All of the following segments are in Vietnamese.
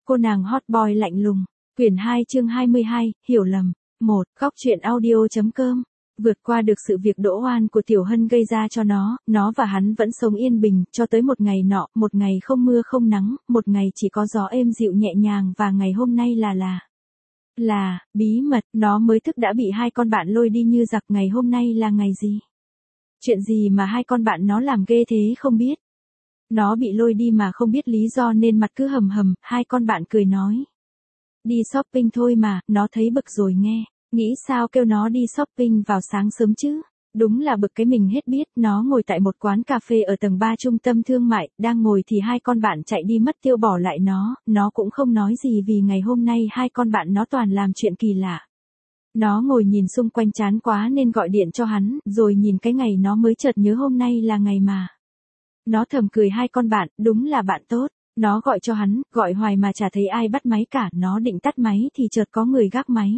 Cô nàng hot boy lạnh lùng. Quyển 2 chương 22, hiểu lầm. 1. Góc truyện audio.com. Vượt qua được sự việc đỗ oan của Tiểu Hân gây ra cho nó và hắn vẫn sống yên bình, cho tới một ngày nọ, một ngày không mưa không nắng, một ngày chỉ có gió êm dịu nhẹ nhàng và ngày hôm nay là, bí mật, nó mới thức đã bị hai con bạn lôi đi như giặc. Ngày hôm nay là ngày gì? Chuyện gì mà hai con bạn nó làm ghê thế không biết? Nó bị lôi đi mà không biết lý do nên mặt cứ hầm hầm, hai con bạn cười nói. Đi shopping thôi mà, nó thấy bực rồi nghe. Nghĩ sao kêu nó đi shopping vào sáng sớm chứ? Đúng là bực cái mình hết biết. Nó ngồi tại một quán cà phê ở tầng 3 trung tâm thương mại, đang ngồi thì hai con bạn chạy đi mất tiêu bỏ lại nó cũng không nói gì vì ngày hôm nay hai con bạn nó toàn làm chuyện kỳ lạ. Nó ngồi nhìn xung quanh chán quá nên gọi điện cho hắn, rồi nhìn cái ngày nó mới chợt nhớ hôm nay là ngày mà. Nó thầm cười hai con bạn, đúng là bạn tốt. Nó gọi cho hắn, gọi hoài mà chả thấy ai bắt máy cả, nó định tắt máy thì chợt có người gác máy.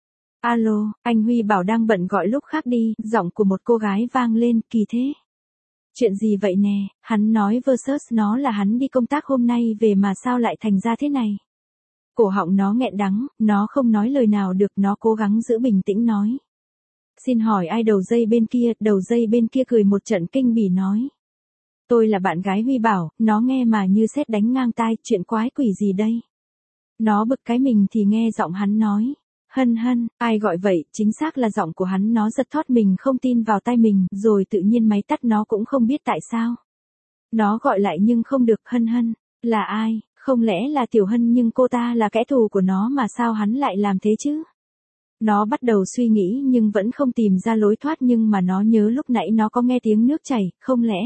Alo, anh Huy bảo đang bận gọi lúc khác đi, giọng của một cô gái vang lên, kỳ thế. Chuyện gì vậy nè, hắn nói versus nó là hắn đi công tác hôm nay về mà sao lại thành ra thế này. Cổ họng nó nghẹn đắng, nó không nói lời nào được, nó cố gắng giữ bình tĩnh nói. Xin hỏi ai đầu dây bên kia cười một trận kinh bỉ nói. Tôi là bạn gái Huy bảo, nó nghe mà như sét đánh ngang tai, chuyện quái quỷ gì đây. Nó bực cái mình thì nghe giọng hắn nói. Hân, ai gọi vậy, chính xác là giọng của hắn. Nó giật thót mình không tin vào tai mình, rồi tự nhiên máy tắt, nó cũng không biết tại sao. Nó gọi lại nhưng không được. Hân, là ai, không lẽ là Tiểu Hân, nhưng cô ta là kẻ thù của nó mà sao hắn lại làm thế chứ? Nó bắt đầu suy nghĩ nhưng vẫn không tìm ra lối thoát, nhưng mà nó nhớ lúc nãy nó có nghe tiếng nước chảy, không lẽ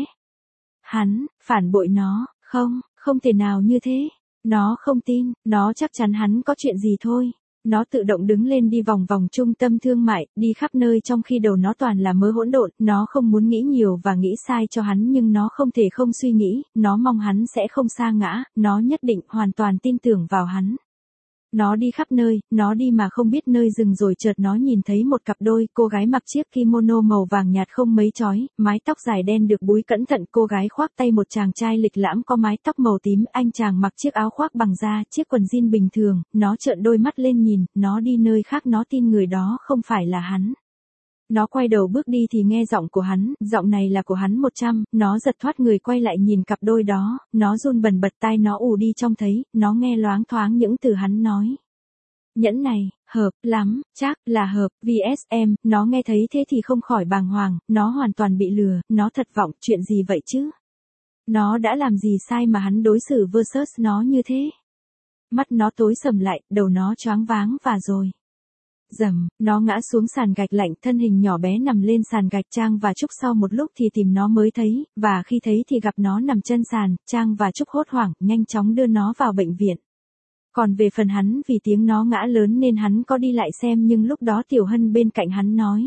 hắn phản bội nó? Không thể nào như thế. Nó không tin, nó chắc chắn hắn có chuyện gì thôi. Nó tự động đứng lên đi vòng vòng trung tâm thương mại, đi khắp nơi trong khi đầu nó toàn là mớ hỗn độn. Nó không muốn nghĩ nhiều và nghĩ sai cho hắn, nhưng nó không thể không suy nghĩ. Nó mong hắn sẽ không sa ngã, nó nhất định hoàn toàn tin tưởng vào hắn. Nó đi khắp nơi, nó đi mà không biết nơi dừng, rồi chợt nó nhìn thấy một cặp đôi. Cô gái mặc chiếc kimono màu vàng nhạt không mấy chói, mái tóc dài đen được búi cẩn thận. Cô gái khoác tay một chàng trai lịch lãm có mái tóc màu tím. Anh chàng mặc chiếc áo khoác bằng da, chiếc quần jean bình thường. Nó trợn đôi mắt lên nhìn, nó đi nơi khác, nó tin người đó không phải là hắn. Nó quay đầu bước đi thì nghe giọng của hắn, giọng này là của hắn 100, nó giật thoát người quay lại nhìn cặp đôi đó, nó run bần bật, tai nó ù đi trông thấy, nó nghe loáng thoáng những từ hắn nói. Nhẫn này, hợp lắm, chắc là hợp, VSM, nó nghe thấy thế thì không khỏi bàng hoàng, nó hoàn toàn bị lừa, nó thất vọng, chuyện gì vậy chứ? Nó đã làm gì sai mà hắn đối xử versus nó như thế? Mắt nó tối sầm lại, đầu nó choáng váng và rồi. Dầm, nó ngã xuống sàn gạch lạnh, thân hình nhỏ bé nằm lên sàn gạch. Trang và Trúc sau một lúc thì tìm nó mới thấy, và khi thấy thì gặp nó nằm chân sàn. Trang và Trúc hốt hoảng, nhanh chóng đưa nó vào bệnh viện. Còn về phần hắn, vì tiếng nó ngã lớn nên hắn có đi lại xem, nhưng lúc đó Tiểu Hân bên cạnh hắn nói.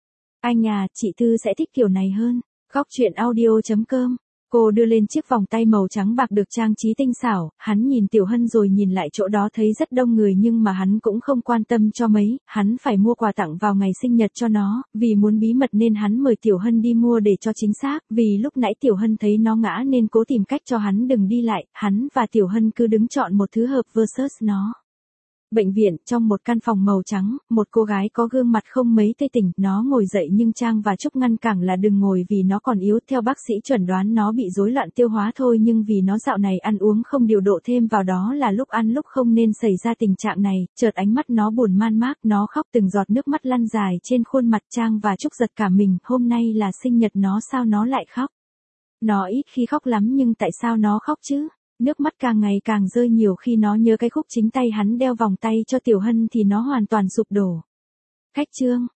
Anh à, chị Tư sẽ thích kiểu này hơn. Góc truyện audio.com. Cô đưa lên chiếc vòng tay màu trắng bạc được trang trí tinh xảo, hắn nhìn Tiểu Hân rồi nhìn lại chỗ đó thấy rất đông người, nhưng mà hắn cũng không quan tâm cho mấy. Hắn phải mua quà tặng vào ngày sinh nhật cho nó, vì muốn bí mật nên hắn mời Tiểu Hân đi mua để cho chính xác, vì lúc nãy Tiểu Hân thấy nó ngã nên cố tìm cách cho hắn đừng đi lại. Hắn và Tiểu Hân cứ đứng chọn một thứ hợp versus nó. Bệnh viện, trong một căn phòng màu trắng, một cô gái có gương mặt không mấy tươi tỉnh, nó ngồi dậy nhưng Trang và Trúc ngăn cản là đừng ngồi vì nó còn yếu. Theo bác sĩ chuẩn đoán nó bị rối loạn tiêu hóa thôi, nhưng vì nó dạo này ăn uống không điều độ, thêm vào đó là lúc ăn lúc không nên xảy ra tình trạng này. Chợt ánh mắt nó buồn man mác, nó khóc, từng giọt nước mắt lăn dài trên khuôn mặt. Trang và Trúc giật cả mình, hôm nay là sinh nhật nó sao nó lại khóc? Nó ít khi khóc lắm nhưng tại sao nó khóc chứ? Nước mắt càng ngày càng rơi nhiều khi nó nhớ cái khúc chính tay hắn đeo vòng tay cho Tiểu Hân thì nó hoàn toàn sụp đổ. Khách chương.